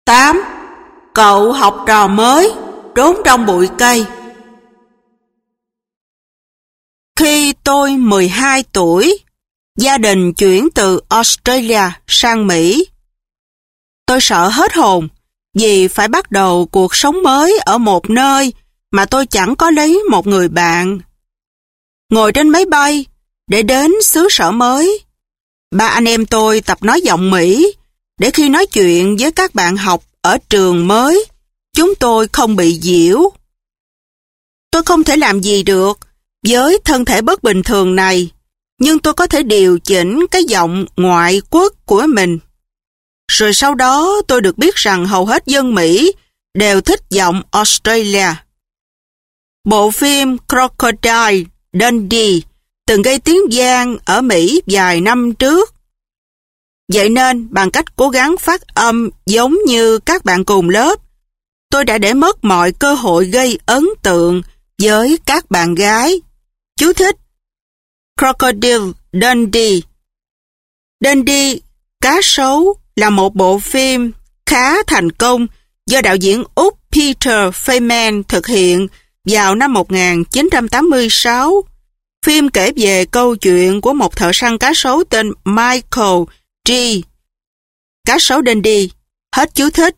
8. Cậu học trò mới trốn trong bụi cây. Khi tôi 12 tuổi, gia đình chuyển từ Australia sang Mỹ. Tôi sợ hết hồn vì phải bắt đầu cuộc sống mới ở một nơi mà tôi chẳng có lấy một người bạn. Ngồi trên máy bay để đến xứ sở mới, ba anh em tôi tập nói giọng Mỹ để khi nói chuyện với các bạn học ở trường mới, chúng tôi không bị giễu. Tôi không thể làm gì được với thân thể bất bình thường này, nhưng tôi có thể điều chỉnh cái giọng ngoại quốc của mình. Rồi sau đó tôi được biết rằng hầu hết dân Mỹ đều thích giọng Australia. Bộ phim Crocodile Dundee từng gây tiếng vang ở Mỹ vài năm trước. Vậy nên, bằng cách cố gắng phát âm giống như các bạn cùng lớp, tôi đã để mất mọi cơ hội gây ấn tượng với các bạn gái. Chú thích: Crocodile Dundee. Dundee, cá sấu, là một bộ phim khá thành công do đạo diễn Úc Peter Feynman thực hiện vào năm 1986. Phim kể về câu chuyện của một thợ săn cá sấu tên Michael G. Cá sấu Dundee. Hết chú thích.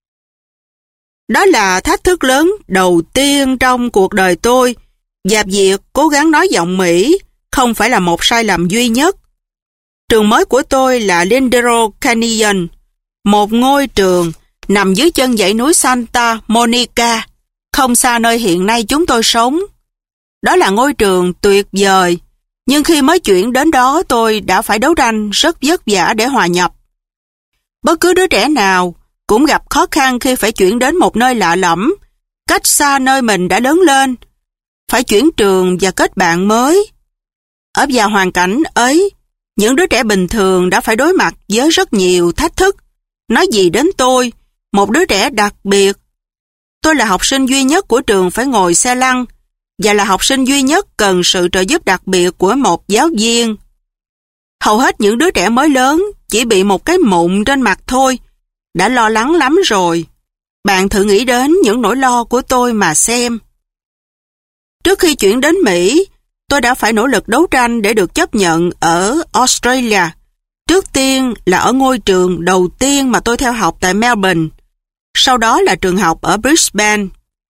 Đó là thách thức lớn đầu tiên trong cuộc đời tôi, và việc cố gắng nói giọng Mỹ không phải là một sai lầm duy nhất. Trường mới của tôi là Lindero Canyon, một ngôi trường nằm dưới chân dãy núi Santa Monica, không xa nơi hiện nay chúng tôi sống. Đó là ngôi trường tuyệt vời, nhưng khi mới chuyển đến đó tôi đã phải đấu tranh rất vất vả để hòa nhập. Bất cứ đứa trẻ nào cũng gặp khó khăn khi phải chuyển đến một nơi lạ lẫm, cách xa nơi mình đã lớn lên, phải chuyển trường và kết bạn mới. Ở vào hoàn cảnh ấy, những đứa trẻ bình thường đã phải đối mặt với rất nhiều thách thức. Nói gì đến tôi, một đứa trẻ đặc biệt. Tôi là học sinh duy nhất của trường phải ngồi xe lăn, và là học sinh duy nhất cần sự trợ giúp đặc biệt của một giáo viên. Hầu hết những đứa trẻ mới lớn chỉ bị một cái mụn trên mặt thôi, đã lo lắng lắm rồi. Bạn thử nghĩ đến những nỗi lo của tôi mà xem. Trước khi chuyển đến Mỹ, tôi đã phải nỗ lực đấu tranh để được chấp nhận ở Australia. Trước tiên là ở ngôi trường đầu tiên mà tôi theo học tại Melbourne, sau đó là trường học ở Brisbane.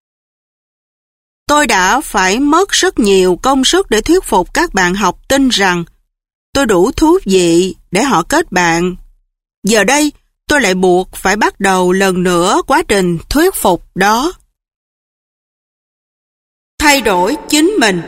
Tôi đã phải mất rất nhiều công sức để thuyết phục các bạn học tin rằng tôi đủ thú vị để họ kết bạn. Giờ đây, tôi lại buộc phải bắt đầu lần nữa quá trình thuyết phục đó. Thay đổi chính mình.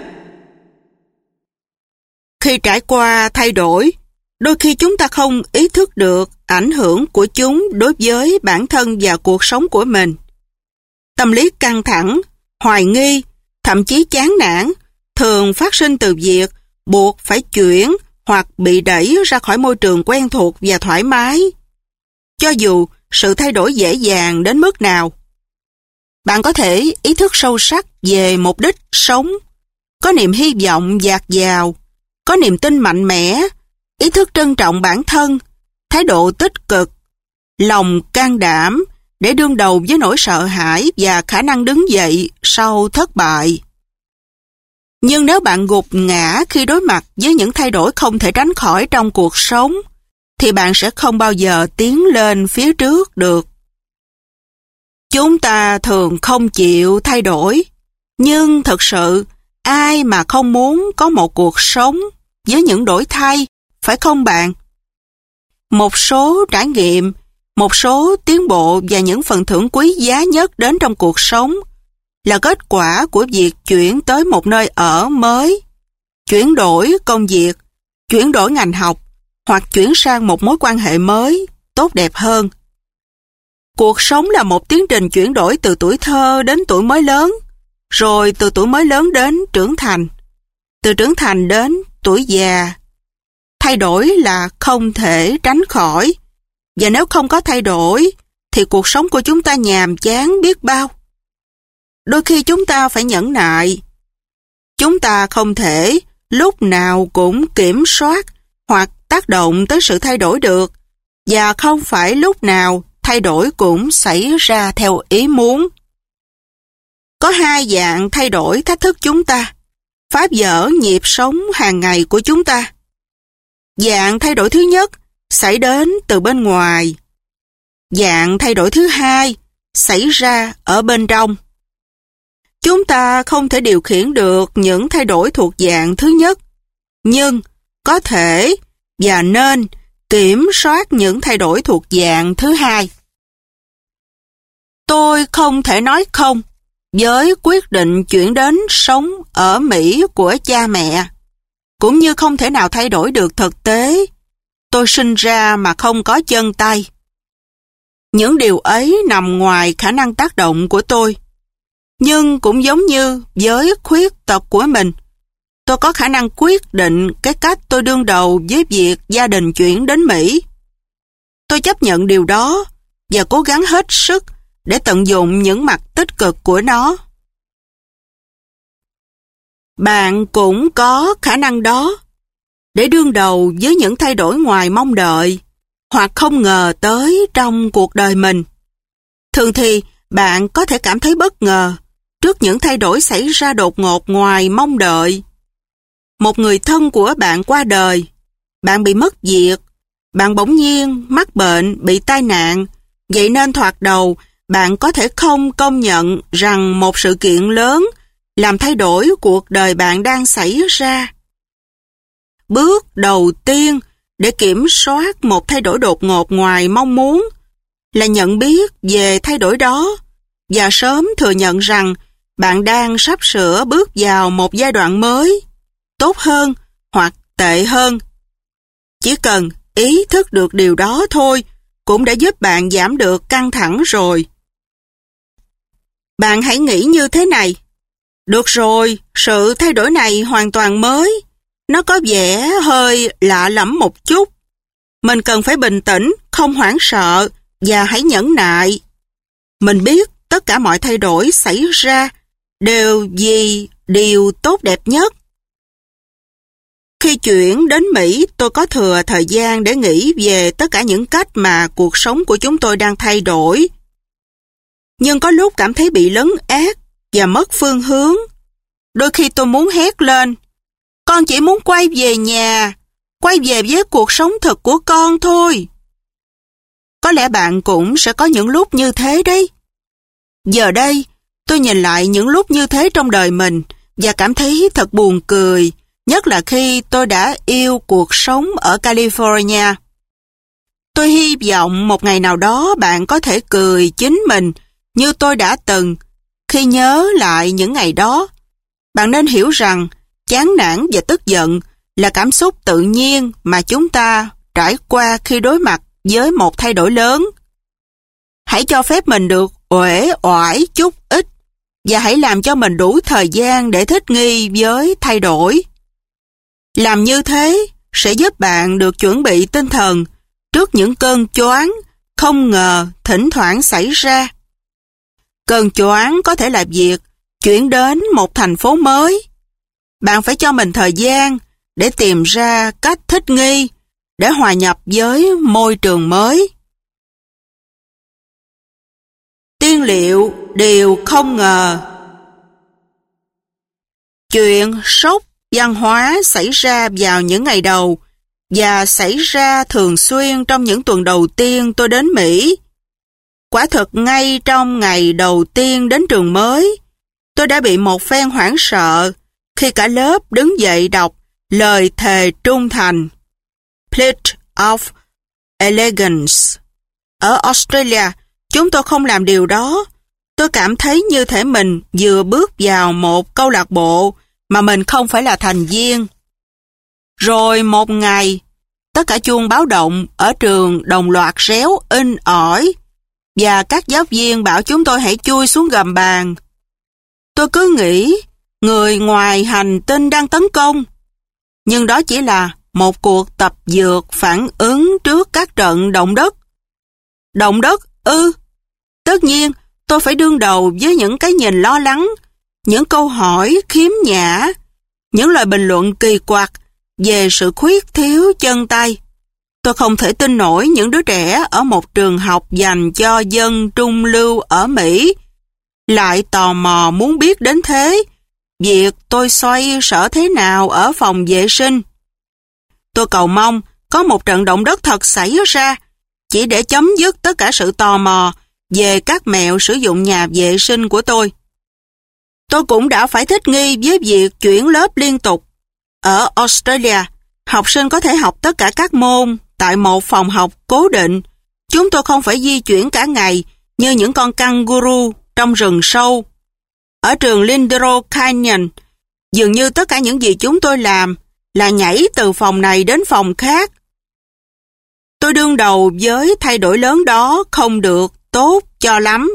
Khi trải qua thay đổi, đôi khi chúng ta không ý thức được ảnh hưởng của chúng đối với bản thân và cuộc sống của mình. Tâm lý căng thẳng, hoài nghi, thậm chí chán nản thường phát sinh từ việc buộc phải chuyển hoặc bị đẩy ra khỏi môi trường quen thuộc và thoải mái. Cho dù sự thay đổi dễ dàng đến mức nào, bạn có thể ý thức sâu sắc về mục đích sống, có niềm hy vọng dạt dào, có niềm tin mạnh mẽ, ý thức trân trọng bản thân, thái độ tích cực, lòng can đảm để đương đầu với nỗi sợ hãi và khả năng đứng dậy sau thất bại. Nhưng nếu bạn gục ngã khi đối mặt với những thay đổi không thể tránh khỏi trong cuộc sống, thì bạn sẽ không bao giờ tiến lên phía trước được. Chúng ta thường không chịu thay đổi, nhưng thực sự ai mà không muốn có một cuộc sống với những đổi thay, phải không bạn? Một số trải nghiệm, một số tiến bộ và những phần thưởng quý giá nhất đến trong cuộc sống là kết quả của việc chuyển tới một nơi ở mới, chuyển đổi công việc, chuyển đổi ngành học hoặc chuyển sang một mối quan hệ mới, tốt đẹp hơn. Cuộc sống là một tiến trình chuyển đổi từ tuổi thơ đến tuổi mới lớn, rồi từ tuổi mới lớn đến trưởng thành, từ trưởng thành đến tuổi già. Thay đổi là không thể tránh khỏi, và nếu không có thay đổi, thì cuộc sống của chúng ta nhàm chán biết bao. Đôi khi chúng ta phải nhẫn nại. Chúng ta không thể lúc nào cũng kiểm soát hoặc tác động tới sự thay đổi được, và không phải lúc nào thay đổi cũng xảy ra theo ý muốn. Có hai dạng thay đổi thách thức chúng ta, phá vỡ nhịp sống hàng ngày của chúng ta. Dạng thay đổi thứ nhất xảy đến từ bên ngoài. Dạng thay đổi thứ hai xảy ra ở bên trong. Chúng ta không thể điều khiển được những thay đổi thuộc dạng thứ nhất, nhưng có thể và nên kiểm soát những thay đổi thuộc dạng thứ hai. Tôi không thể nói không với quyết định chuyển đến sống ở Mỹ của cha mẹ, cũng như không thể nào thay đổi được thực tế. Tôi sinh ra mà không có chân tay. Những điều ấy nằm ngoài khả năng tác động của tôi. Nhưng cũng giống như với khuyết tật của mình, tôi có khả năng quyết định cái cách tôi đương đầu với việc gia đình chuyển đến Mỹ. Tôi chấp nhận điều đó và cố gắng hết sức để tận dụng những mặt tích cực của nó. Bạn cũng có khả năng đó để đương đầu với những thay đổi ngoài mong đợi hoặc không ngờ tới trong cuộc đời mình. Thường thì bạn có thể cảm thấy bất ngờ trước những thay đổi xảy ra đột ngột ngoài mong đợi. Một người thân của bạn qua đời, bạn bị mất việc, bạn bỗng nhiên mắc bệnh, bị tai nạn, vậy nên thoạt đầu bạn có thể không công nhận rằng một sự kiện lớn làm thay đổi cuộc đời bạn đang xảy ra. Bước đầu tiên để kiểm soát một thay đổi đột ngột ngoài mong muốn là nhận biết về thay đổi đó và sớm thừa nhận rằng bạn đang sắp sửa bước vào một giai đoạn mới, tốt hơn hoặc tệ hơn. Chỉ cần ý thức được điều đó thôi cũng đã giúp bạn giảm được căng thẳng rồi. Bạn hãy nghĩ như thế này: được rồi, sự thay đổi này hoàn toàn mới. Nó có vẻ hơi lạ lẫm một chút. Mình cần phải bình tĩnh, không hoảng sợ và hãy nhẫn nại. Mình biết tất cả mọi thay đổi xảy ra đều vì điều tốt đẹp nhất. Khi chuyển đến Mỹ, tôi có thừa thời gian để nghĩ về tất cả những cách mà cuộc sống của chúng tôi đang thay đổi. Nhưng có lúc cảm thấy bị lấn át và mất phương hướng. Đôi khi tôi muốn hét lên: con chỉ muốn quay về nhà, quay về với cuộc sống thực của con thôi. Có lẽ bạn cũng sẽ có những lúc như thế đấy. Giờ đây, tôi nhìn lại những lúc như thế trong đời mình và cảm thấy thật buồn cười, nhất là khi tôi đã yêu cuộc sống ở California. Tôi hy vọng một ngày nào đó bạn có thể cười chính mình như tôi đã từng. Khi nhớ lại những ngày đó, bạn nên hiểu rằng chán nản và tức giận là cảm xúc tự nhiên mà chúng ta trải qua khi đối mặt với một thay đổi lớn. Hãy cho phép mình được uể oải chút ít và hãy làm cho mình đủ thời gian để thích nghi với thay đổi. Làm như thế sẽ giúp bạn được chuẩn bị tinh thần trước những cơn choáng không ngờ thỉnh thoảng xảy ra. Cơn choáng có thể là việc chuyển đến một thành phố mới. Bạn phải cho mình thời gian để tìm ra cách thích nghi, để hòa nhập với môi trường mới. Tiên liệu điều không ngờ. Chuyện sốc văn hóa xảy ra vào những ngày đầu và xảy ra thường xuyên trong những tuần đầu tiên tôi đến Mỹ. Quả thực ngay trong ngày đầu tiên đến trường mới, tôi đã bị một phen hoảng sợ khi cả lớp đứng dậy đọc lời thề trung thành, Pledge of Allegiance. Ở Australia, chúng tôi không làm điều đó. Tôi cảm thấy như thể mình vừa bước vào một câu lạc bộ mà mình không phải là thành viên. Rồi một ngày, tất cả chuông báo động ở trường đồng loạt réo inh ỏi và các giáo viên bảo chúng tôi hãy chui xuống gầm bàn. Tôi cứ nghĩ người ngoài hành tinh đang tấn công. Nhưng đó chỉ là một cuộc tập dượt phản ứng trước các trận động đất. Động đất ư? Tất nhiên, tôi phải đương đầu với những cái nhìn lo lắng, những câu hỏi khiếm nhã, những lời bình luận kỳ quặc về sự khuyết thiếu chân tay. Tôi không thể tin nổi những đứa trẻ ở một trường học dành cho dân trung lưu ở Mỹ lại tò mò muốn biết đến thế, việc tôi xoay sở thế nào ở phòng vệ sinh. Tôi cầu mong có một trận động đất thật xảy ra, chỉ để chấm dứt tất cả sự tò mò về các mẹo sử dụng nhà vệ sinh của tôi. Tôi cũng đã phải thích nghi với việc chuyển lớp liên tục. Ở Australia, học sinh có thể học tất cả các môn tại một phòng học cố định. Chúng tôi không phải di chuyển cả ngày như những con kangaroo trong rừng sâu. Ở trường Lindero Canyon, dường như tất cả những gì chúng tôi làm là nhảy từ phòng này đến phòng khác. Tôi đương đầu với thay đổi lớn đó không được tốt cho lắm.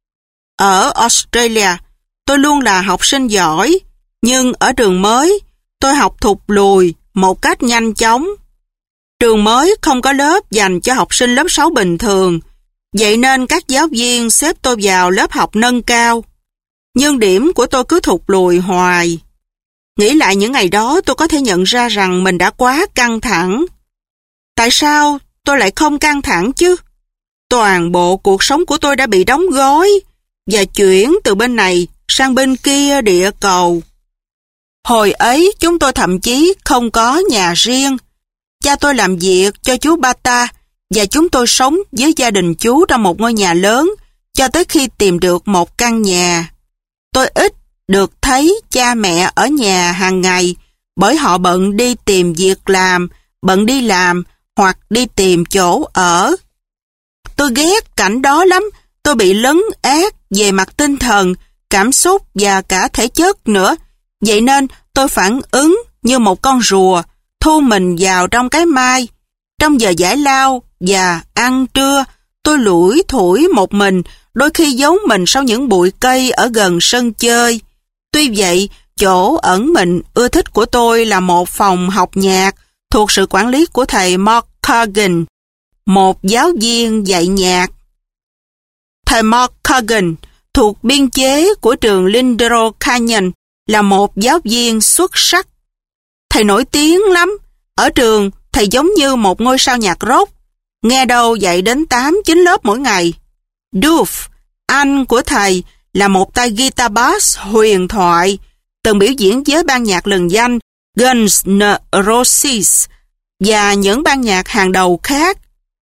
Ở Australia, tôi luôn là học sinh giỏi, nhưng ở trường mới, tôi học thụt lùi một cách nhanh chóng. Trường mới không có lớp dành cho học sinh lớp 6 bình thường, vậy nên các giáo viên xếp tôi vào lớp học nâng cao. Nhưng điểm của tôi cứ thụt lùi hoài. Nghĩ lại những ngày đó, tôi có thể nhận ra rằng mình đã quá căng thẳng. Tại sao tôi lại không căng thẳng chứ? Toàn bộ cuộc sống của tôi đã bị đóng gói và chuyển từ bên này sang bên kia địa cầu. Hồi ấy chúng tôi thậm chí không có nhà riêng. Cha tôi làm việc cho chú Bata và chúng tôi sống với gia đình chú trong một ngôi nhà lớn cho tới khi tìm được một căn nhà. Tôi ít được thấy cha mẹ ở nhà hàng ngày bởi họ bận đi tìm việc làm, bận đi làm hoặc đi tìm chỗ ở. Tôi ghét cảnh đó lắm, tôi bị lấn át về mặt tinh thần, cảm xúc và cả thể chất nữa. Vậy nên tôi phản ứng như một con rùa, thu mình vào trong cái mai. Trong giờ giải lao và ăn trưa, tôi lủi thủi một mình, đôi khi giấu mình sau những bụi cây ở gần sân chơi. Tuy vậy, chỗ ẩn mình ưa thích của tôi là một phòng học nhạc thuộc sự quản lý của thầy Mark Kagan, một giáo viên dạy nhạc. Thầy Mark Kagan thuộc biên chế của trường Lindero Canyon là một giáo viên xuất sắc. Thầy nổi tiếng lắm. Ở trường, thầy giống như một ngôi sao nhạc rock, nghe đâu dạy đến 8-9 lớp mỗi ngày. Duff, anh của thầy, là một tay guitar bass huyền thoại, từng biểu diễn với ban nhạc lừng danh Guns N' Roses và những ban nhạc hàng đầu khác.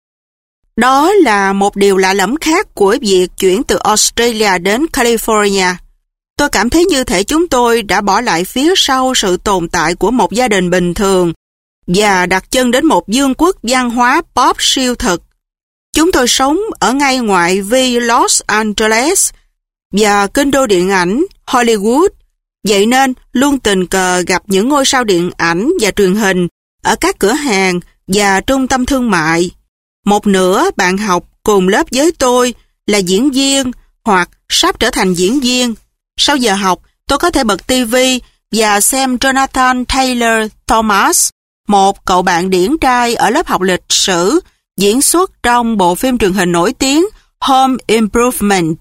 Đó là một điều lạ lẫm khác của việc chuyển từ Australia đến California. Tôi cảm thấy như thể chúng tôi đã bỏ lại phía sau sự tồn tại của một gia đình bình thường và đặt chân đến một vương quốc văn hóa pop siêu thực. Chúng tôi sống ở ngay ngoại vi Los Angeles và kinh đô điện ảnh Hollywood, vậy nên luôn tình cờ gặp những ngôi sao điện ảnh và truyền hình ở các cửa hàng và trung tâm thương mại. Một nửa bạn học cùng lớp với tôi là diễn viên hoặc sắp trở thành diễn viên. Sau giờ học, tôi có thể bật TV và xem Jonathan Taylor Thomas, một cậu bạn điển trai ở lớp học lịch sử, diễn xuất trong bộ phim truyền hình nổi tiếng Home Improvement.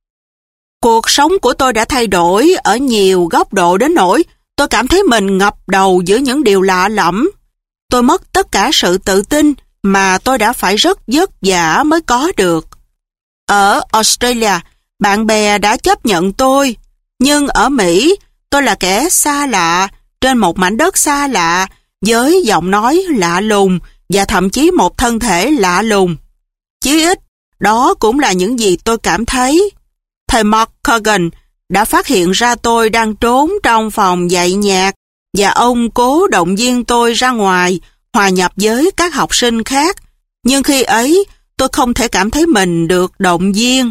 Cuộc sống của tôi đã thay đổi ở nhiều góc độ đến nỗi tôi cảm thấy mình ngập đầu giữa những điều lạ lẫm. Tôi mất tất cả sự tự tin mà tôi đã phải rất vất vả mới có được. Ở Australia, bạn bè đã chấp nhận tôi, nhưng ở Mỹ, tôi là kẻ xa lạ, trên một mảnh đất xa lạ, với giọng nói lạ lùng và thậm chí một thân thể lạ lùng. Chí ít, đó cũng là những gì tôi cảm thấy. Thầy Mark Kagan đã phát hiện ra tôi đang trốn trong phòng dạy nhạc và ông cố động viên tôi ra ngoài, hòa nhập với các học sinh khác. Nhưng khi ấy, tôi không thể cảm thấy mình được động viên.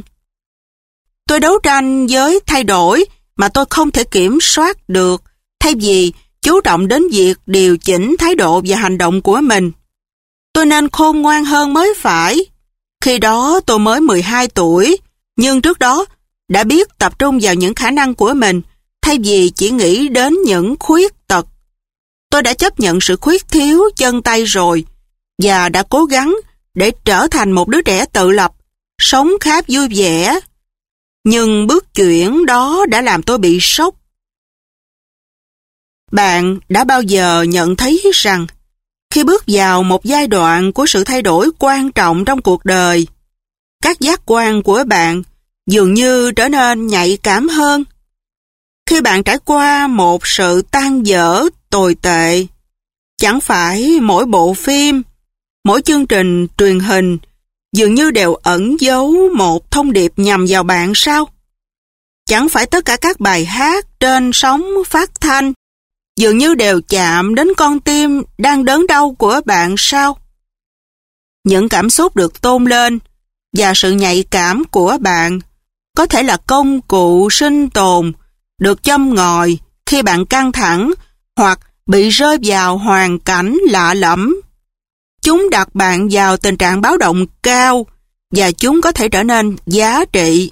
Tôi đấu tranh với thay đổi mà tôi không thể kiểm soát được, thay vì chú trọng đến việc điều chỉnh thái độ và hành động của mình. Tôi nên khôn ngoan hơn mới phải. Khi đó tôi mới 12 tuổi, nhưng trước đó đã biết tập trung vào những khả năng của mình, thay vì chỉ nghĩ đến những khuyết tật. Tôi đã chấp nhận sự khuyết thiếu chân tay rồi, và đã cố gắng để trở thành một đứa trẻ tự lập, sống khá vui vẻ. Nhưng bước chuyển đó đã làm tôi bị sốc. Bạn đã bao giờ nhận thấy rằng Khi bước vào một giai đoạn của sự thay đổi quan trọng trong cuộc đời, các giác quan của bạn dường như trở nên nhạy cảm hơn. Khi bạn trải qua một sự tan vỡ tồi tệ, chẳng phải mỗi bộ phim, mỗi chương trình truyền hình dường như đều ẩn giấu một thông điệp nhằm vào bạn sao? Chẳng phải tất cả các bài hát trên sóng phát thanh dường như đều chạm đến con tim đang đớn đau của bạn sao? Những cảm xúc được tôn lên và sự nhạy cảm của bạn có thể là công cụ sinh tồn được châm ngòi khi bạn căng thẳng hoặc bị rơi vào hoàn cảnh lạ lẫm. Chúng đặt bạn vào tình trạng báo động cao và chúng có thể trở nên giá trị.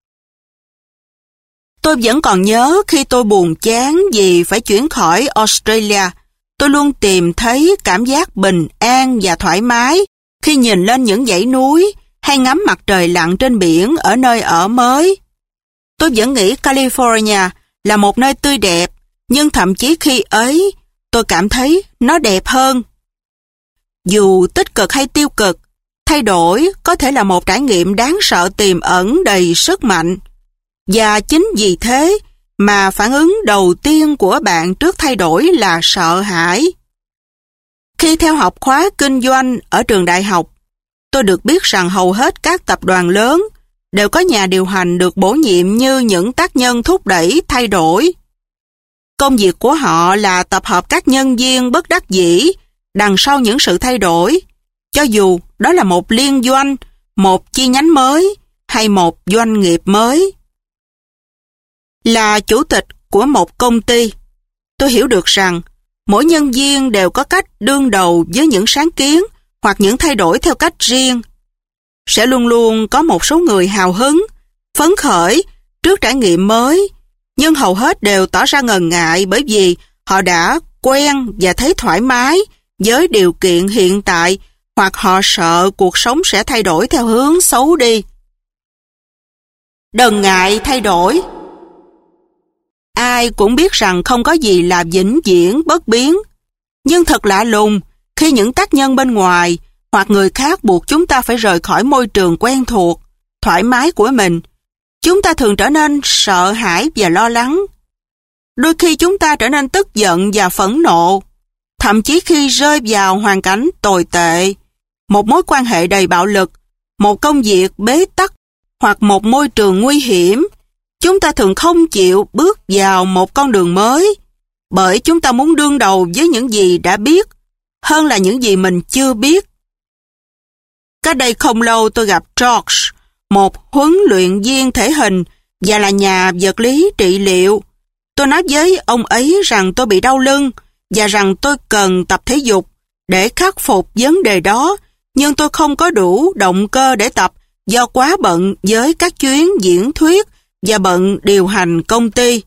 Tôi vẫn còn nhớ khi tôi buồn chán vì phải chuyển khỏi Australia, tôi luôn tìm thấy cảm giác bình an và thoải mái khi nhìn lên những dãy núi hay ngắm mặt trời lặn trên biển ở nơi ở mới. Tôi vẫn nghĩ California là một nơi tươi đẹp, nhưng thậm chí khi ấy, tôi cảm thấy nó đẹp hơn. Dù tích cực hay tiêu cực, thay đổi có thể là một trải nghiệm đáng sợ tiềm ẩn đầy sức mạnh. Và chính vì thế mà phản ứng đầu tiên của bạn trước thay đổi là sợ hãi. Khi theo học khóa kinh doanh ở trường đại học, tôi được biết rằng hầu hết các tập đoàn lớn đều có nhà điều hành được bổ nhiệm như những tác nhân thúc đẩy thay đổi. Công việc của họ là tập hợp các nhân viên bất đắc dĩ đằng sau những sự thay đổi, cho dù đó là một liên doanh, một chi nhánh mới hay một doanh nghiệp mới. Là chủ tịch của một công ty, tôi hiểu được rằng mỗi nhân viên đều có cách đương đầu với những sáng kiến hoặc những thay đổi theo cách riêng. Sẽ luôn luôn có một số người hào hứng, phấn khởi trước trải nghiệm mới, nhưng hầu hết đều tỏ ra ngần ngại bởi vì họ đã quen và thấy thoải mái với điều kiện hiện tại, hoặc họ sợ cuộc sống sẽ thay đổi theo hướng xấu đi. Đừng ngại thay đổi. Ai cũng biết rằng không có gì là vĩnh viễn bất biến, nhưng thật lạ lùng khi những tác nhân bên ngoài hoặc người khác buộc chúng ta phải rời khỏi môi trường quen thuộc, thoải mái của mình. Chúng ta thường trở nên sợ hãi và lo lắng. Đôi khi chúng ta trở nên tức giận và phẫn nộ, thậm chí khi rơi vào hoàn cảnh tồi tệ, một mối quan hệ đầy bạo lực, một công việc bế tắc hoặc một môi trường nguy hiểm. Chúng ta thường không chịu bước vào một con đường mới, bởi chúng ta muốn đương đầu với những gì đã biết, hơn là những gì mình chưa biết. Cách đây không lâu tôi gặp George, một huấn luyện viên thể hình và là nhà vật lý trị liệu. Tôi nói với ông ấy rằng tôi bị đau lưng và rằng tôi cần tập thể dục để khắc phục vấn đề đó, nhưng tôi không có đủ động cơ để tập do quá bận với các chuyến diễn thuyết và bận điều hành công ty.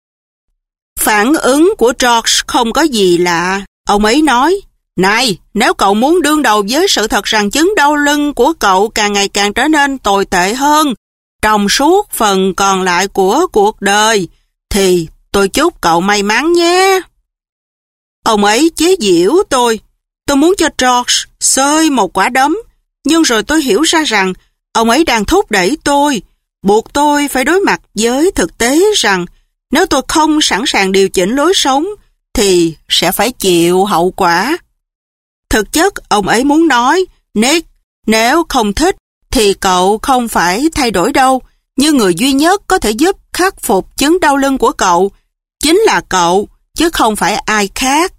Phản ứng của George không có gì lạ. Ông ấy nói, này, nếu cậu muốn đương đầu với sự thật rằng chứng đau lưng của cậu càng ngày càng trở nên tồi tệ hơn trong suốt phần còn lại của cuộc đời, thì tôi chúc cậu may mắn nhé. Ông ấy chế giễu tôi. Tôi muốn cho George xơi một quả đấm, nhưng rồi tôi hiểu ra rằng ông ấy đang thúc đẩy tôi, buộc tôi phải đối mặt với thực tế rằng nếu tôi không sẵn sàng điều chỉnh lối sống thì sẽ phải chịu hậu quả. Thực chất ông ấy muốn nói, Nick, nếu không thích thì cậu không phải thay đổi đâu, nhưng người duy nhất có thể giúp khắc phục chứng đau lưng của cậu chính là cậu, chứ không phải ai khác.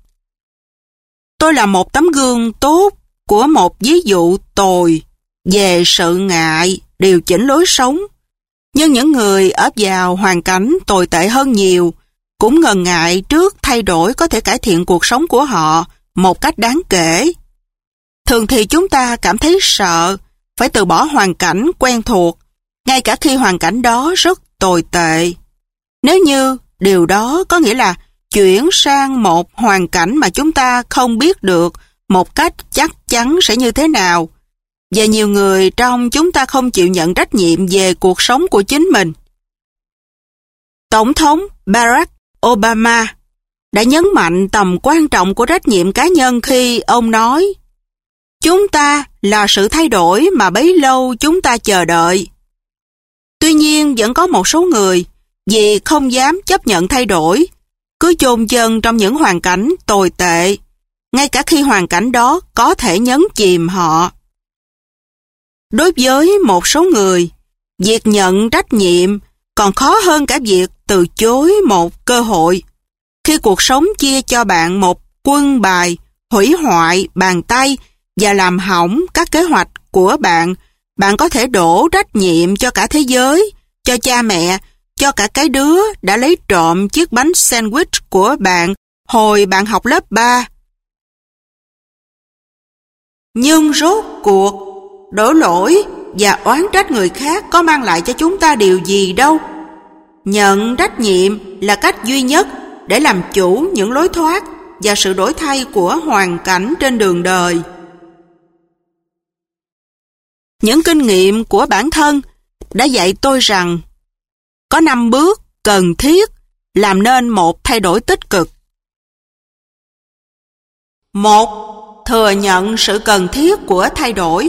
Tôi là một tấm gương tốt của một ví dụ tồi về sự ngại điều chỉnh lối sống. Nhưng những người ở vào hoàn cảnh tồi tệ hơn nhiều cũng ngần ngại trước thay đổi có thể cải thiện cuộc sống của họ một cách đáng kể. Thường thì chúng ta cảm thấy sợ phải từ bỏ hoàn cảnh quen thuộc, ngay cả khi hoàn cảnh đó rất tồi tệ. Nếu như điều đó có nghĩa là chuyển sang một hoàn cảnh mà chúng ta không biết được một cách chắc chắn sẽ như thế nào, và nhiều người trong chúng ta không chịu nhận trách nhiệm về cuộc sống của chính mình. Tổng thống Barack Obama đã nhấn mạnh tầm quan trọng của trách nhiệm cá nhân khi ông nói: chúng ta là sự thay đổi mà bấy lâu chúng ta chờ đợi. Tuy nhiên vẫn có một số người, vì không dám chấp nhận thay đổi, cứ chôn chân trong những hoàn cảnh tồi tệ, ngay cả khi hoàn cảnh đó có thể nhấn chìm họ. Đối với một số người, việc nhận trách nhiệm còn khó hơn cả việc từ chối một cơ hội. Khi cuộc sống chia cho bạn một quân bài, hủy hoại bàn tay và làm hỏng các kế hoạch của bạn, bạn có thể đổ trách nhiệm cho cả thế giới, cho cha mẹ, cho cả cái đứa đã lấy trộm chiếc bánh sandwich của bạn hồi bạn học lớp 3. Nhưng rốt cuộc, đổ lỗi và oán trách người khác có mang lại cho chúng ta điều gì đâu. Nhận trách nhiệm là cách duy nhất để làm chủ những lối thoát và sự đổi thay của hoàn cảnh trên đường đời. Những kinh nghiệm của bản thân đã dạy tôi rằng có 5 bước cần thiết làm nên một thay đổi tích cực. 1. Thừa nhận sự cần thiết của thay đổi.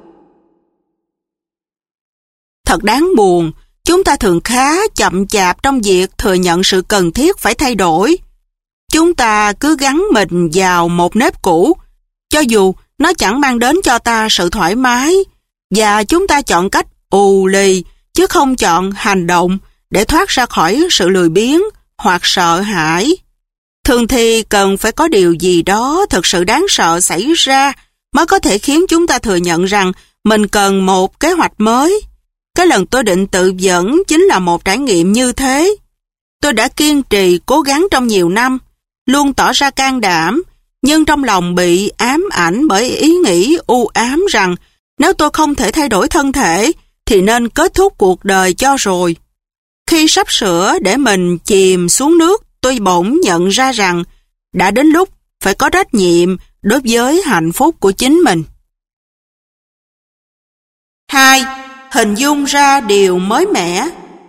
Thật đáng buồn, chúng ta thường khá chậm chạp trong việc thừa nhận sự cần thiết phải thay đổi. Chúng ta cứ gắn mình vào một nếp cũ, cho dù nó chẳng mang đến cho ta sự thoải mái, và chúng ta chọn cách ù lì, chứ không chọn hành động để thoát ra khỏi sự lười biếng hoặc sợ hãi. Thường thì cần phải có điều gì đó thực sự đáng sợ xảy ra mới có thể khiến chúng ta thừa nhận rằng mình cần một kế hoạch mới. Cái lần tôi định tự dẫn chính là một trải nghiệm như thế. Tôi đã kiên trì cố gắng trong nhiều năm, luôn tỏ ra can đảm, nhưng trong lòng bị ám ảnh bởi ý nghĩ u ám rằng nếu tôi không thể thay đổi thân thể thì nên kết thúc cuộc đời cho rồi. Khi sắp sửa để mình chìm xuống nước, tôi bỗng nhận ra rằng đã đến lúc phải có trách nhiệm đối với hạnh phúc của chính mình. 2. Hình dung ra điều mới mẻ.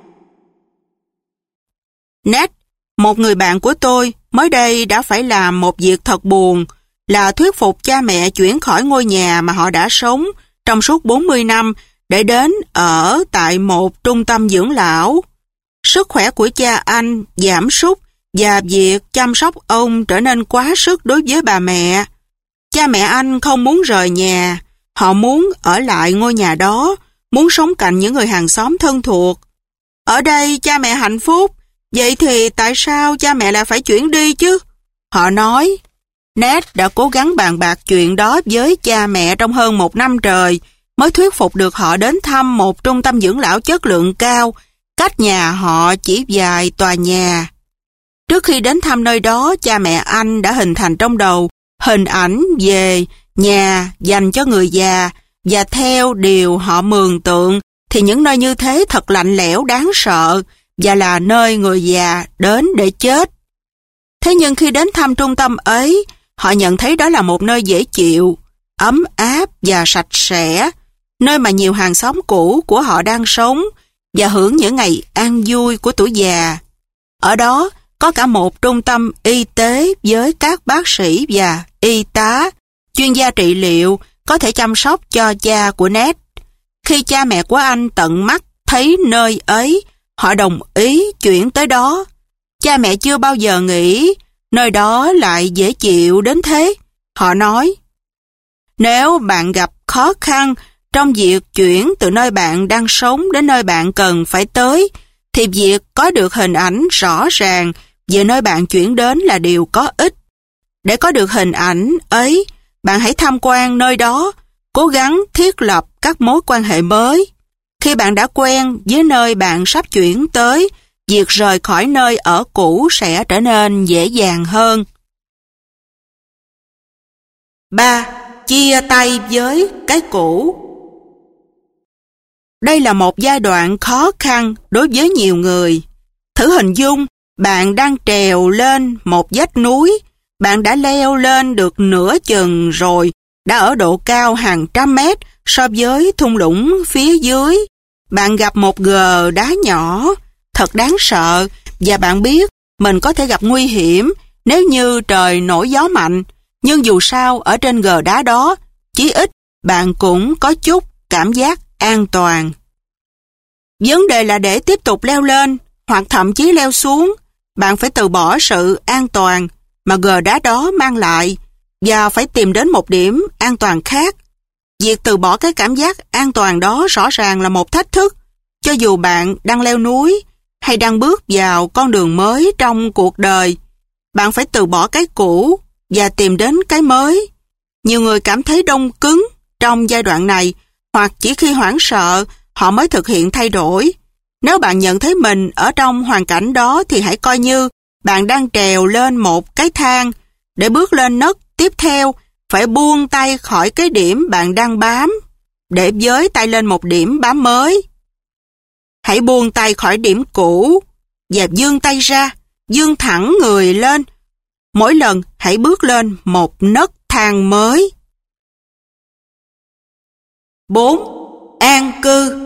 Ned, một người bạn của tôi, mới đây đã phải làm một việc thật buồn, là thuyết phục cha mẹ chuyển khỏi ngôi nhà mà họ đã sống trong suốt 40 năm để đến ở tại một trung tâm dưỡng lão. Sức khỏe của cha anh giảm sút và việc chăm sóc ông trở nên quá sức đối với bà mẹ. Cha mẹ anh không muốn rời nhà, họ muốn ở lại ngôi nhà đó, muốn sống cạnh những người hàng xóm thân thuộc. Ở đây cha mẹ hạnh phúc, vậy thì tại sao cha mẹ lại phải chuyển đi chứ? Họ nói. Ned đã cố gắng bàn bạc chuyện đó với cha mẹ trong hơn 1 năm trời, mới thuyết phục được họ đến thăm một trung tâm dưỡng lão chất lượng cao, cách nhà họ chỉ vài tòa nhà. Trước khi đến thăm nơi đó, cha mẹ anh đã hình thành trong đầu hình ảnh về nhà dành cho người già, và theo điều họ mường tượng thì những nơi như thế thật lạnh lẽo đáng sợ và là nơi người già đến để chết. Thế nhưng khi đến thăm trung tâm ấy, họ nhận thấy đó là một nơi dễ chịu, ấm áp và sạch sẽ, nơi mà nhiều hàng xóm cũ của họ đang sống và hưởng những ngày an vui của tuổi già. Ở đó có cả một trung tâm y tế với các bác sĩ và y tá, chuyên gia trị liệu, có thể chăm sóc cho cha của Ned. Khi cha mẹ của anh tận mắt thấy nơi ấy, họ đồng ý chuyển tới đó. Cha mẹ chưa bao giờ nghĩ nơi đó lại dễ chịu đến thế. Họ nói, nếu bạn gặp khó khăn trong việc chuyển từ nơi bạn đang sống đến nơi bạn cần phải tới, thì việc có được hình ảnh rõ ràng về nơi bạn chuyển đến là điều có ích. Để có được hình ảnh ấy, bạn hãy tham quan nơi đó, cố gắng thiết lập các mối quan hệ mới. Khi bạn đã quen với nơi bạn sắp chuyển tới, việc rời khỏi nơi ở cũ sẽ trở nên dễ dàng hơn. 3. Chia tay với cái cũ. Đây là một giai đoạn khó khăn đối với nhiều người. Thử hình dung, bạn đang trèo lên một vách núi, bạn đã leo lên được nửa chừng rồi, đã ở độ cao hàng trăm mét so với thung lũng phía dưới. Bạn gặp một gờ đá nhỏ, thật đáng sợ, và bạn biết mình có thể gặp nguy hiểm nếu như trời nổi gió mạnh, nhưng dù sao ở trên gờ đá đó, chí ít bạn cũng có chút cảm giác an toàn. Vấn đề là để tiếp tục leo lên, hoặc thậm chí leo xuống, bạn phải từ bỏ sự an toàn mà gờ đá đó mang lại và phải tìm đến một điểm an toàn khác. Việc từ bỏ cái cảm giác an toàn đó rõ ràng là một thách thức, cho dù bạn đang leo núi hay đang bước vào con đường mới trong cuộc đời. Bạn phải từ bỏ cái cũ và tìm đến cái mới. Nhiều người cảm thấy đông cứng trong giai đoạn này, hoặc chỉ khi hoảng sợ họ mới thực hiện thay đổi. Nếu bạn nhận thấy mình ở trong hoàn cảnh đó thì hãy coi như bạn đang trèo lên một cái thang. Để bước lên nấc tiếp theo, phải buông tay khỏi cái điểm bạn đang bám, để với tay lên một điểm bám mới. Hãy buông tay khỏi điểm cũ và vươn tay ra, vươn thẳng người lên. Mỗi lần hãy bước lên một nấc thang mới. 4. An cư.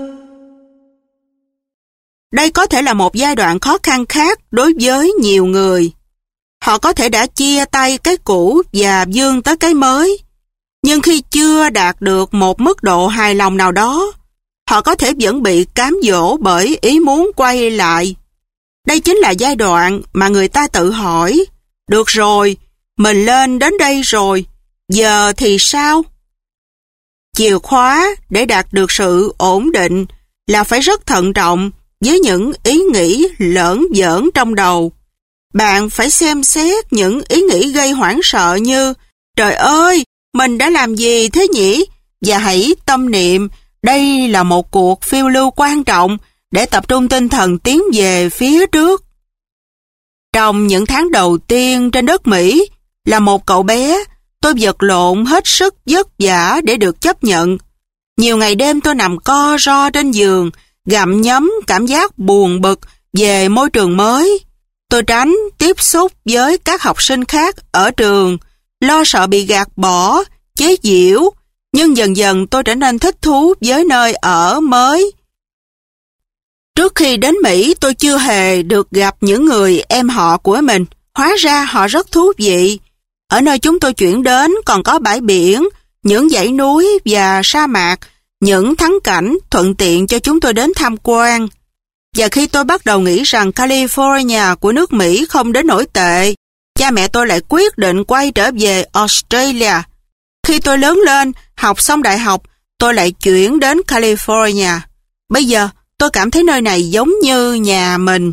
Đây có thể là một giai đoạn khó khăn khác đối với nhiều người. Họ có thể đã chia tay cái cũ và vươn tới cái mới. Nhưng khi chưa đạt được một mức độ hài lòng nào đó, họ có thể vẫn bị cám dỗ bởi ý muốn quay lại. Đây chính là giai đoạn mà người ta tự hỏi, được rồi, mình lên đến đây rồi, giờ thì sao? Chìa khóa để đạt được sự ổn định là phải rất thận trọng với những ý nghĩ lởn vởn trong đầu. Bạn phải xem xét những ý nghĩ gây hoảng sợ như trời ơi, mình đã làm gì thế nhỉ? Và hãy tâm niệm đây là một cuộc phiêu lưu quan trọng để tập trung tinh thần tiến về phía trước. Trong những tháng đầu tiên trên đất Mỹ, là một cậu bé, tôi vật lộn hết sức vất vả để được chấp nhận. Nhiều ngày đêm tôi nằm co ro trên giường, gặm nhấm cảm giác buồn bực về môi trường mới. Tôi tránh tiếp xúc với các học sinh khác ở trường, lo sợ bị gạt bỏ, chế giễu, nhưng dần dần tôi trở nên thích thú với nơi ở mới. Trước khi đến Mỹ, tôi chưa hề được gặp những người em họ của mình. Hóa ra họ rất thú vị. Ở nơi chúng tôi chuyển đến còn có bãi biển, những dãy núi và sa mạc, những thắng cảnh thuận tiện cho chúng tôi đến tham quan. Và khi tôi bắt đầu nghĩ rằng California của nước Mỹ không đến nổi tệ, cha mẹ tôi lại quyết định quay trở về Australia. Khi tôi lớn lên, học xong đại học, tôi lại chuyển đến California. Bây giờ, tôi cảm thấy nơi này giống như nhà mình.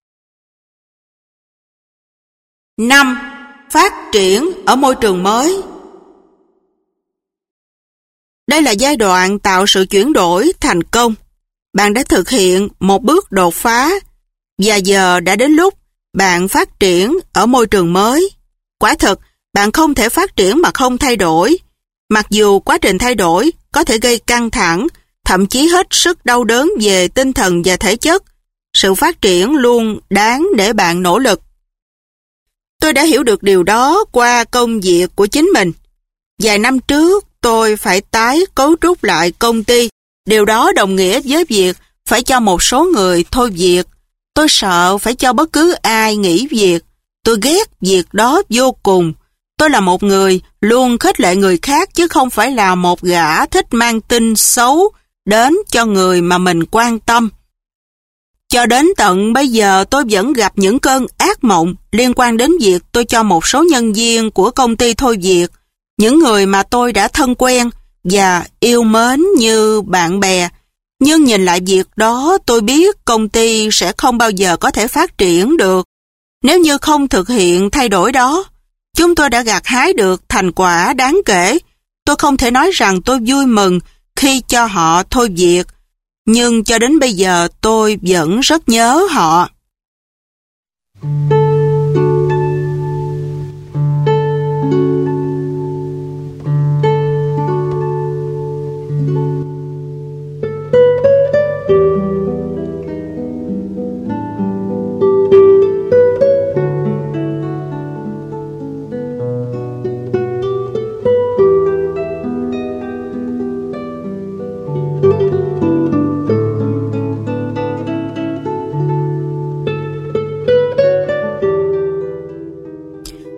5. Phát triển ở môi trường mới. Đây là giai đoạn tạo sự chuyển đổi thành công. Bạn đã thực hiện một bước đột phá, và giờ đã đến lúc bạn phát triển ở môi trường mới. Quả thực, bạn không thể phát triển mà không thay đổi. Mặc dù quá trình thay đổi có thể gây căng thẳng, thậm chí hết sức đau đớn về tinh thần và thể chất, sự phát triển luôn đáng để bạn nỗ lực. Tôi đã hiểu được điều đó qua công việc của chính mình. Vài năm trước, tôi phải tái cấu trúc lại công ty. Điều đó đồng nghĩa với việc phải cho một số người thôi việc. Tôi sợ phải cho bất cứ ai nghỉ việc. Tôi ghét việc đó vô cùng. Tôi là một người luôn khích lệ người khác chứ không phải là một gã thích mang tin xấu đến cho người mà mình quan tâm. Cho đến tận bây giờ tôi vẫn gặp những cơn ác mộng liên quan đến việc tôi cho một số nhân viên của công ty thôi việc, những người mà tôi đã thân quen và yêu mến như bạn bè. Nhưng nhìn lại việc đó, tôi biết công ty sẽ không bao giờ có thể phát triển được. Nếu như không thực hiện thay đổi đó, chúng tôi đã gặt hái được thành quả đáng kể. Tôi không thể nói rằng tôi vui mừng khi cho họ thôi việc, nhưng cho đến bây giờ tôi vẫn rất nhớ họ.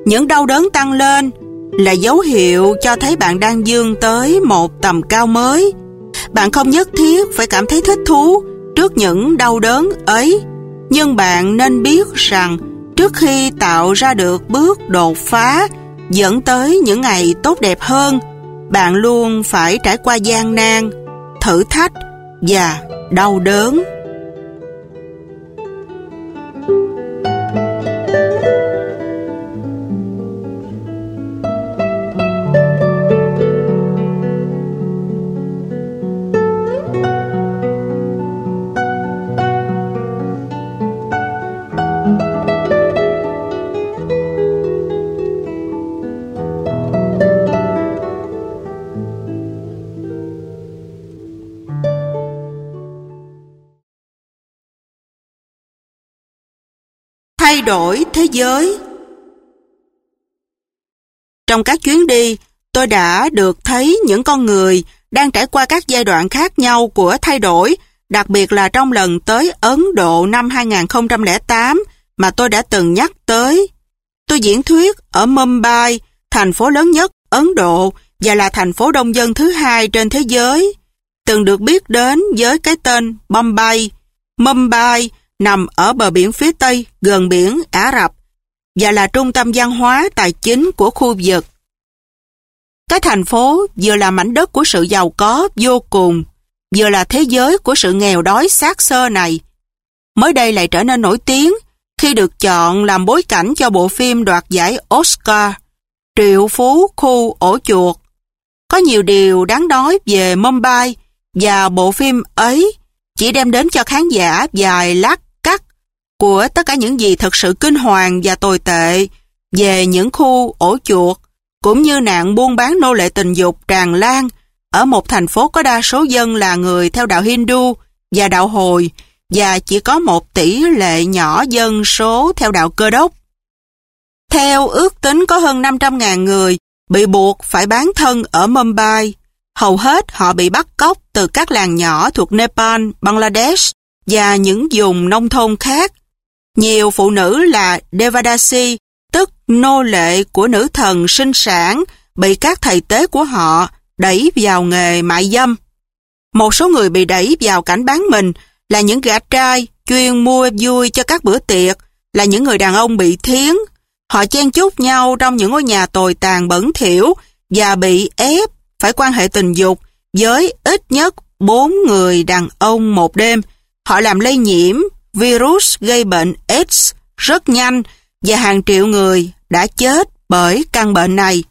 Những đau đớn tăng lên là dấu hiệu cho thấy bạn đang vươn tới một tầm cao mới. Bạn không nhất thiết phải cảm thấy thích thú trước những đau đớn ấy, nhưng bạn nên biết rằng trước khi tạo ra được bước đột phá dẫn tới những ngày tốt đẹp hơn, bạn luôn phải trải qua gian nan, thử thách và đau đớn. Thay đổi thế giới. Trong các chuyến đi, tôi đã được thấy những con người đang trải qua các giai đoạn khác nhau của thay đổi, đặc biệt là trong lần tới Ấn Độ năm 2008 mà tôi đã từng nhắc tới. Tôi diễn thuyết ở Mumbai, thành phố lớn nhất Ấn Độ và là thành phố đông dân thứ hai trên thế giới, từng được biết đến với cái tên Bombay. Mumbai nằm ở bờ biển phía Tây gần biển Ả Rập và là trung tâm văn hóa tài chính của khu vực. Cái thành phố vừa là mảnh đất của sự giàu có vô cùng, vừa là thế giới của sự nghèo đói xác xơ này. Mới đây lại trở nên nổi tiếng khi được chọn làm bối cảnh cho bộ phim đoạt giải Oscar, Triệu phú khu ổ chuột. Có nhiều điều đáng nói về Mumbai và bộ phim ấy chỉ đem đến cho khán giả vài lát cắt của tất cả những gì thật sự kinh hoàng và tồi tệ về những khu ổ chuột, cũng như nạn buôn bán nô lệ tình dục tràn lan ở một thành phố có đa số dân là người theo đạo Hindu và đạo Hồi và chỉ có một tỷ lệ nhỏ dân số theo đạo Cơ đốc. Theo ước tính có hơn 500.000 người bị buộc phải bán thân ở Mumbai. Hầu hết họ bị bắt cóc từ các làng nhỏ thuộc Nepal, Bangladesh và những vùng nông thôn khác. Nhiều phụ nữ là Devadasi, tức nô lệ của nữ thần sinh sản, bị các thầy tế của họ đẩy vào nghề mại dâm. Một số người bị đẩy vào cảnh bán mình là những gã trai chuyên mua vui cho các bữa tiệc, là những người đàn ông bị thiến. Họ chen chúc nhau trong những ngôi nhà tồi tàn bẩn thỉu và bị ép phải quan hệ tình dục với ít nhất 4 người đàn ông một đêm. Họ làm lây nhiễm virus gây bệnh AIDS rất nhanh và hàng triệu người đã chết bởi căn bệnh này.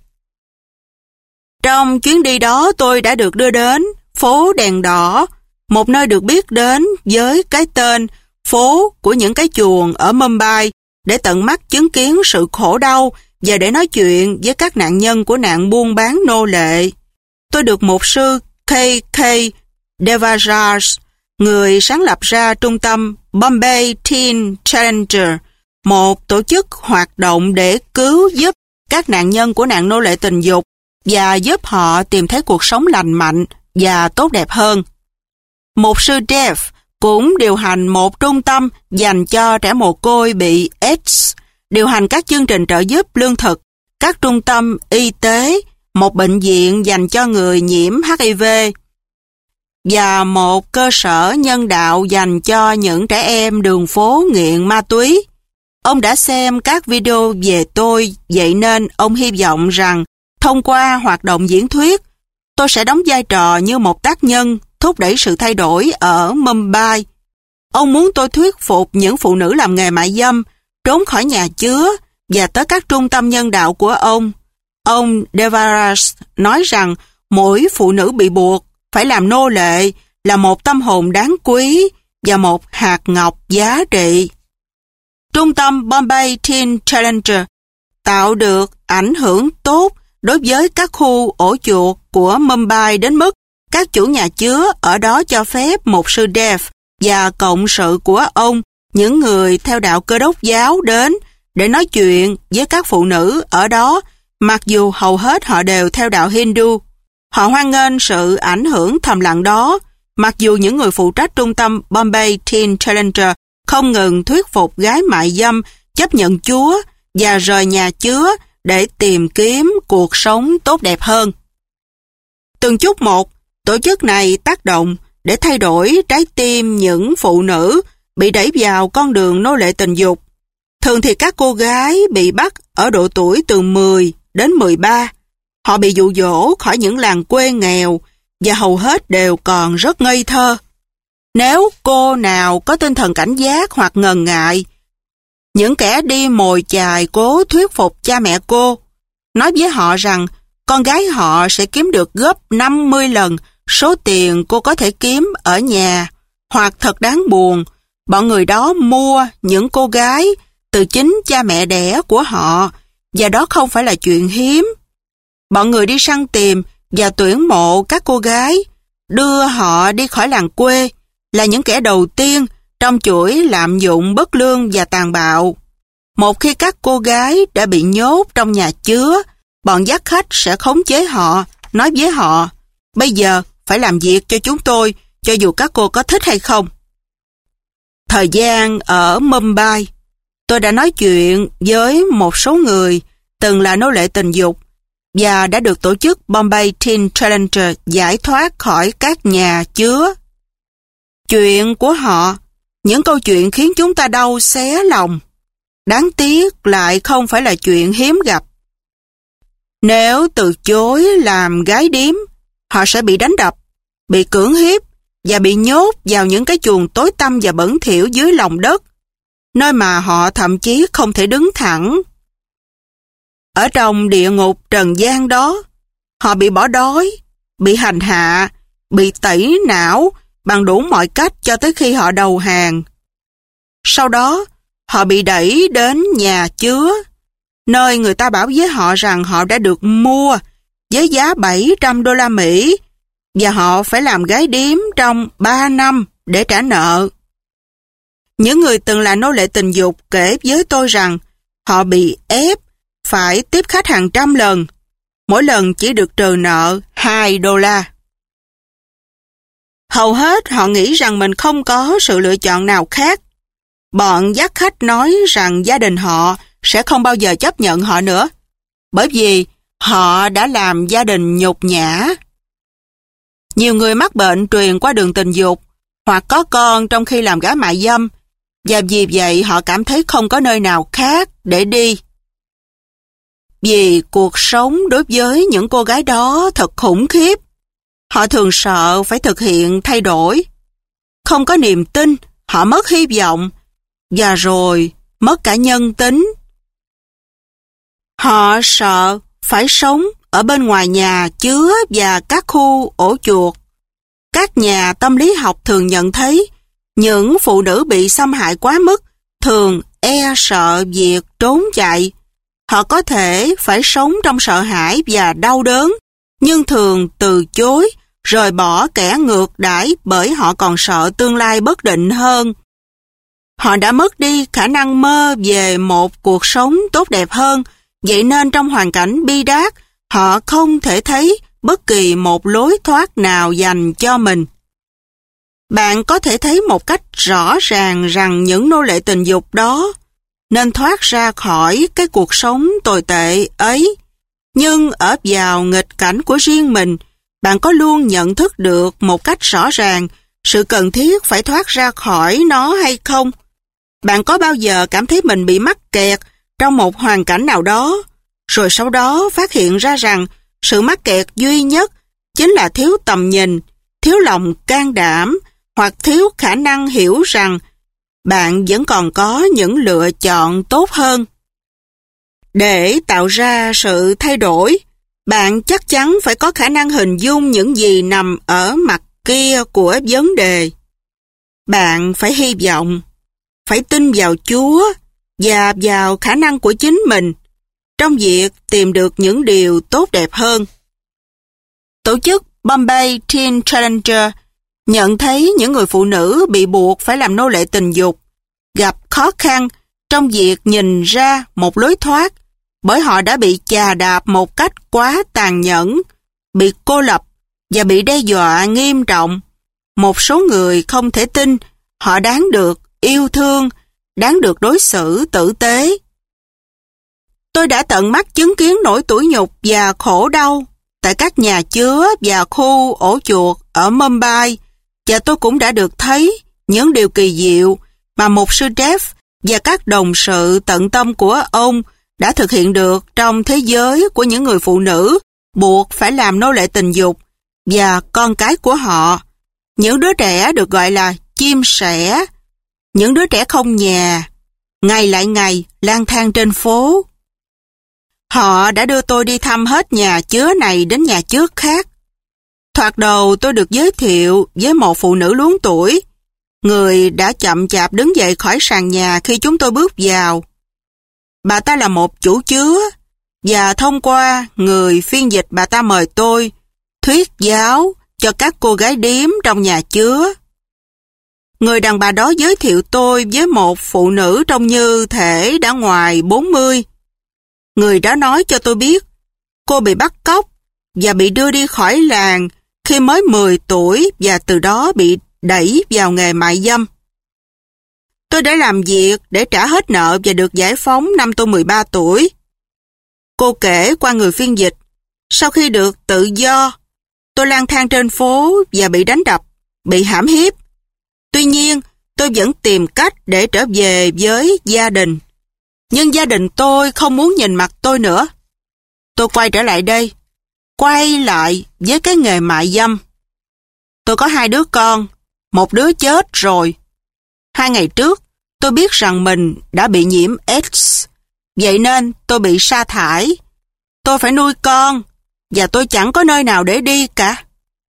Trong chuyến đi đó tôi đã được đưa đến phố Đèn Đỏ, một nơi được biết đến với cái tên phố của những cái chuồng ở Mumbai, để tận mắt chứng kiến sự khổ đau và để nói chuyện với các nạn nhân của nạn buôn bán nô lệ. Tôi được mục sư K.K. Devaraj, người sáng lập ra trung tâm Bombay Teen Challenger, một tổ chức hoạt động để cứu giúp các nạn nhân của nạn nô lệ tình dục và giúp họ tìm thấy cuộc sống lành mạnh và tốt đẹp hơn. Mục sư Dev cũng điều hành một trung tâm dành cho trẻ mồ côi bị AIDS, điều hành các chương trình trợ giúp lương thực, các trung tâm y tế, một bệnh viện dành cho người nhiễm HIV và một cơ sở nhân đạo dành cho những trẻ em đường phố nghiện ma túy. Ông đã xem các video về tôi, vậy nên ông hy vọng rằng thông qua hoạt động diễn thuyết, tôi sẽ đóng vai trò như một tác nhân thúc đẩy sự thay đổi ở Mumbai. Ông muốn tôi thuyết phục những phụ nữ làm nghề mại dâm trốn khỏi nhà chứa và tới các trung tâm nhân đạo của ông. Ông Devaraj nói rằng mỗi phụ nữ bị buộc phải làm nô lệ là một tâm hồn đáng quý và một hạt ngọc giá trị. Trung tâm Bombay Teen Challenger tạo được ảnh hưởng tốt đối với các khu ổ chuột của Mumbai đến mức các chủ nhà chứa ở đó cho phép một sư Dev và cộng sự của ông, những người theo đạo Cơ đốc giáo, đến để nói chuyện với các phụ nữ ở đó, mặc dù hầu hết họ đều theo đạo Hindu. Họ hoan nghênh sự ảnh hưởng thầm lặng đó, mặc dù những người phụ trách trung tâm Bombay Teen Challenger không ngừng thuyết phục gái mại dâm chấp nhận Chúa và rời nhà chứa để tìm kiếm cuộc sống tốt đẹp hơn. Từng chút một, tổ chức này tác động để thay đổi trái tim những phụ nữ bị đẩy vào con đường nô lệ tình dục. Thường thì các cô gái bị bắt ở độ tuổi từ 10 đến 13. Họ bị dụ dỗ khỏi những làng quê nghèo và hầu hết đều còn rất ngây thơ. Nếu cô nào có tinh thần cảnh giác hoặc ngần ngại, những kẻ đi mồi chài cố thuyết phục cha mẹ cô, nói với họ rằng con gái họ sẽ kiếm được gấp 50 lần số tiền cô có thể kiếm ở nhà, hoặc thật đáng buồn, bọn người đó mua những cô gái từ chính cha mẹ đẻ của họ, và đó không phải là chuyện hiếm. Bọn người đi săn tìm và tuyển mộ các cô gái, đưa họ đi khỏi làng quê, là những kẻ đầu tiên trong chuỗi lạm dụng bất lương và tàn bạo. Một khi các cô gái đã bị nhốt trong nhà chứa, bọn dắt khách sẽ khống chế họ, nói với họ, bây giờ phải làm việc cho chúng tôi, cho dù các cô có thích hay không. Thời gian ở Mumbai, tôi đã nói chuyện với một số người từng là nô lệ tình dục và đã được tổ chức Bombay Teen Challenger giải thoát khỏi các nhà chứa. Chuyện của họ, những câu chuyện khiến chúng ta đau xé lòng. Đáng tiếc lại không phải là chuyện hiếm gặp. Nếu từ chối làm gái điếm, họ sẽ bị đánh đập, bị cưỡng hiếp và bị nhốt vào những cái chuồng tối tăm và bẩn thỉu dưới lòng đất, nơi mà họ thậm chí không thể đứng thẳng. Ở trong địa ngục trần gian đó, họ bị bỏ đói, bị hành hạ, bị tẩy não bằng đủ mọi cách cho tới khi họ đầu hàng. Sau đó, họ bị đẩy đến nhà chứa, nơi người ta bảo với họ rằng họ đã được mua với giá $700 và họ phải làm gái điếm trong 3 năm để trả nợ. Những người từng là nô lệ tình dục kể với tôi rằng họ bị ép phải tiếp khách hàng trăm lần, mỗi lần chỉ được trừ nợ $2. Hầu hết họ nghĩ rằng mình không có sự lựa chọn nào khác. Bọn dắt khách nói rằng gia đình họ sẽ không bao giờ chấp nhận họ nữa, bởi vì họ đã làm gia đình nhục nhã. Nhiều người mắc bệnh truyền qua đường tình dục hoặc có con trong khi làm gái mại dâm, và vì vậy họ cảm thấy không có nơi nào khác để đi. Vì cuộc sống đối với những cô gái đó thật khủng khiếp, họ thường sợ phải thực hiện thay đổi. Không có niềm tin, họ mất hy vọng, và rồi mất cả nhân tính. Họ sợ phải sống ở bên ngoài nhà chứa và các khu ổ chuột. Các nhà tâm lý học thường nhận thấy những phụ nữ bị xâm hại quá mức thường e sợ việc trốn chạy. Họ có thể phải sống trong sợ hãi và đau đớn, nhưng thường từ chối, rời bỏ kẻ ngược đãi bởi họ còn sợ tương lai bất định hơn. Họ đã mất đi khả năng mơ về một cuộc sống tốt đẹp hơn, vậy nên trong hoàn cảnh bi đát, họ không thể thấy bất kỳ một lối thoát nào dành cho mình. Bạn có thể thấy một cách rõ ràng rằng những nô lệ tình dục đó nên thoát ra khỏi cái cuộc sống tồi tệ ấy. Nhưng ở vào nghịch cảnh của riêng mình, bạn có luôn nhận thức được một cách rõ ràng sự cần thiết phải thoát ra khỏi nó hay không? Bạn có bao giờ cảm thấy mình bị mắc kẹt trong một hoàn cảnh nào đó, rồi sau đó phát hiện ra rằng sự mắc kẹt duy nhất chính là thiếu tầm nhìn, thiếu lòng can đảm, hoặc thiếu khả năng hiểu rằng bạn vẫn còn có những lựa chọn tốt hơn. Để tạo ra sự thay đổi, bạn chắc chắn phải có khả năng hình dung những gì nằm ở mặt kia của vấn đề. Bạn phải hy vọng, phải tin vào Chúa và vào khả năng của chính mình trong việc tìm được những điều tốt đẹp hơn. Tổ chức Bombay Teen Challenger nhận thấy những người phụ nữ bị buộc phải làm nô lệ tình dục gặp khó khăn trong việc nhìn ra một lối thoát, bởi họ đã bị chà đạp một cách quá tàn nhẫn, bị cô lập và bị đe dọa nghiêm trọng. Một số người không thể tin họ đáng được yêu thương, đáng được đối xử tử tế. Tôi đã tận mắt chứng kiến nỗi tủi nhục và khổ đau tại các nhà chứa và khu ổ chuột ở Mumbai, và tôi cũng đã được thấy những điều kỳ diệu mà mục sư Dev và các đồng sự tận tâm của ông đã thực hiện được trong thế giới của những người phụ nữ buộc phải làm nô lệ tình dục và con cái của họ. Những đứa trẻ được gọi là chim sẻ, những đứa trẻ không nhà, ngày lại ngày lang thang trên phố. Họ đã đưa tôi đi thăm hết nhà chứa này đến nhà chứa khác. Thoạt đầu tôi được giới thiệu với một phụ nữ luống tuổi, người đã chậm chạp đứng dậy khỏi sàn nhà khi chúng tôi bước vào. Bà ta là một chủ chứa, và thông qua người phiên dịch bà ta mời tôi thuyết giáo cho các cô gái điếm trong nhà chứa. Người đàn bà đó giới thiệu tôi với một phụ nữ trông như thể đã ngoài 40. Người đó nói cho tôi biết cô bị bắt cóc và bị đưa đi khỏi làng khi mới 10 tuổi và từ đó bị đẩy vào nghề mại dâm. Tôi đã làm việc để trả hết nợ và được giải phóng năm tôi 13 tuổi. Cô kể qua người phiên dịch, sau khi được tự do, tôi lang thang trên phố và bị đánh đập, bị hãm hiếp. Tuy nhiên, tôi vẫn tìm cách để trở về với gia đình. Nhưng gia đình tôi không muốn nhìn mặt tôi nữa. Tôi quay trở lại đây, quay lại với cái nghề mại dâm. Tôi có 2 đứa con, một đứa chết rồi. 2 ngày trước, tôi biết rằng mình đã bị nhiễm AIDS, vậy nên tôi bị sa thải. Tôi phải nuôi con, và tôi chẳng có nơi nào để đi cả.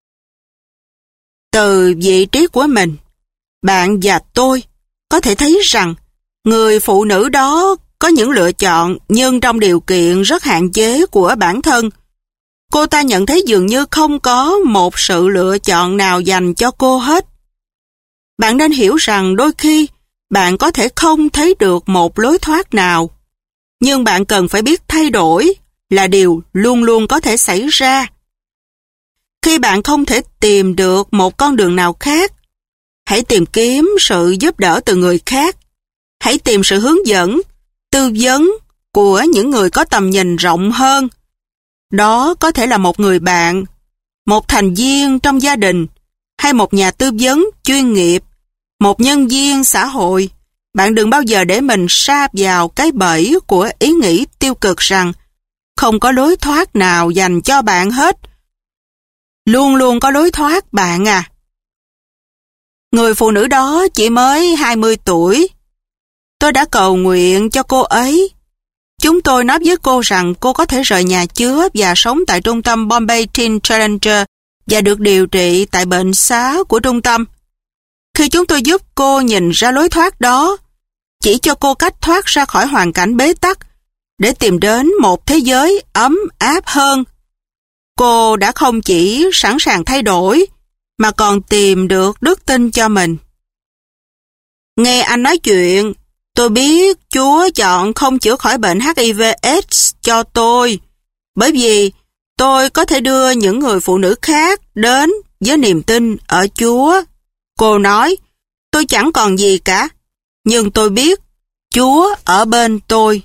Từ vị trí của mình, bạn và tôi có thể thấy rằng người phụ nữ đó có những lựa chọn, nhưng trong điều kiện rất hạn chế của bản thân. Cô ta nhận thấy dường như không có một sự lựa chọn nào dành cho cô hết. Bạn nên hiểu rằng đôi khi bạn có thể không thấy được một lối thoát nào, nhưng bạn cần phải biết thay đổi là điều luôn luôn có thể xảy ra. Khi bạn không thể tìm được một con đường nào khác, hãy tìm kiếm sự giúp đỡ từ người khác. Hãy tìm sự hướng dẫn, tư vấn của những người có tầm nhìn rộng hơn. Đó có thể là một người bạn, một thành viên trong gia đình, hay một nhà tư vấn chuyên nghiệp, một nhân viên xã hội. Bạn đừng bao giờ để mình sa vào cái bẫy của ý nghĩ tiêu cực rằng không có lối thoát nào dành cho bạn hết. Luôn luôn có lối thoát bạn à. Người phụ nữ đó chỉ mới 20 tuổi. Tôi đã cầu nguyện cho cô ấy. Chúng tôi nói với cô rằng cô có thể rời nhà chứa và sống tại trung tâm Bombay Teen Challenger và được điều trị tại bệnh xá của trung tâm. Khi chúng tôi giúp cô nhìn ra lối thoát đó, chỉ cho cô cách thoát ra khỏi hoàn cảnh bế tắc để tìm đến một thế giới ấm áp hơn, cô đã không chỉ sẵn sàng thay đổi, mà còn tìm được đức tin cho mình. Nghe anh nói chuyện, tôi biết Chúa chọn không chữa khỏi bệnh HIV/AIDS cho tôi, bởi vì tôi có thể đưa những người phụ nữ khác đến với niềm tin ở Chúa. Cô nói, tôi chẳng còn gì cả, nhưng tôi biết Chúa ở bên tôi.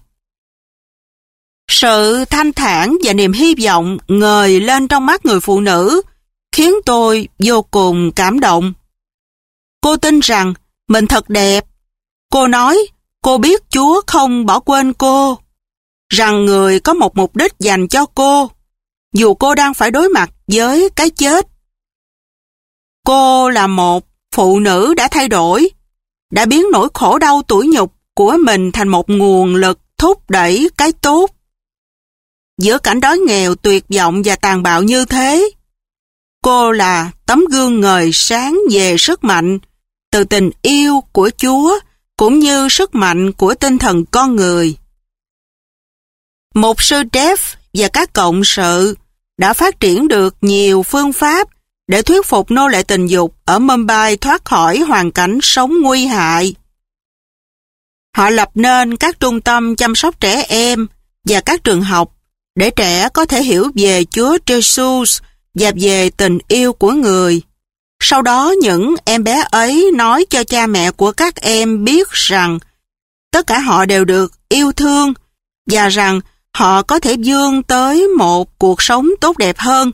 Sự thanh thản và niềm hy vọng ngời lên trong mắt người phụ nữ khiến tôi vô cùng cảm động. Cô tin rằng mình thật đẹp. Cô nói cô biết Chúa không bỏ quên cô, rằng người có một mục đích dành cho cô, dù cô đang phải đối mặt với cái chết. Cô là một phụ nữ đã thay đổi, đã biến nỗi khổ đau tủi nhục của mình thành một nguồn lực thúc đẩy cái tốt. Giữa cảnh đói nghèo, tuyệt vọng và tàn bạo như thế, cô là tấm gương ngời sáng về sức mạnh từ tình yêu của Chúa cũng như sức mạnh của tinh thần con người. Mục sư Dev và các cộng sự đã phát triển được nhiều phương pháp để thuyết phục nô lệ tình dục ở Mumbai thoát khỏi hoàn cảnh sống nguy hại. Họ lập nên các trung tâm chăm sóc trẻ em và các trường học để trẻ có thể hiểu về Chúa Jesus và về tình yêu của người. Sau đó những em bé ấy nói cho cha mẹ của các em biết rằng tất cả họ đều được yêu thương và rằng họ có thể vươn tới một cuộc sống tốt đẹp hơn.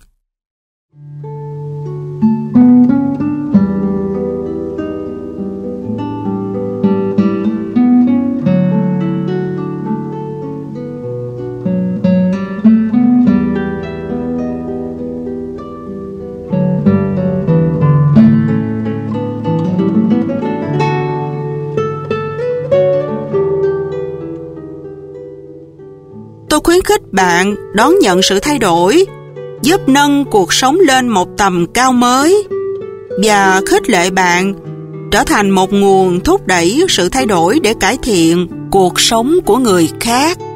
Tôi khuyến khích bạn đón nhận sự thay đổi, giúp nâng cuộc sống lên một tầm cao mới và khích lệ bạn trở thành một nguồn thúc đẩy sự thay đổi để cải thiện cuộc sống của người khác.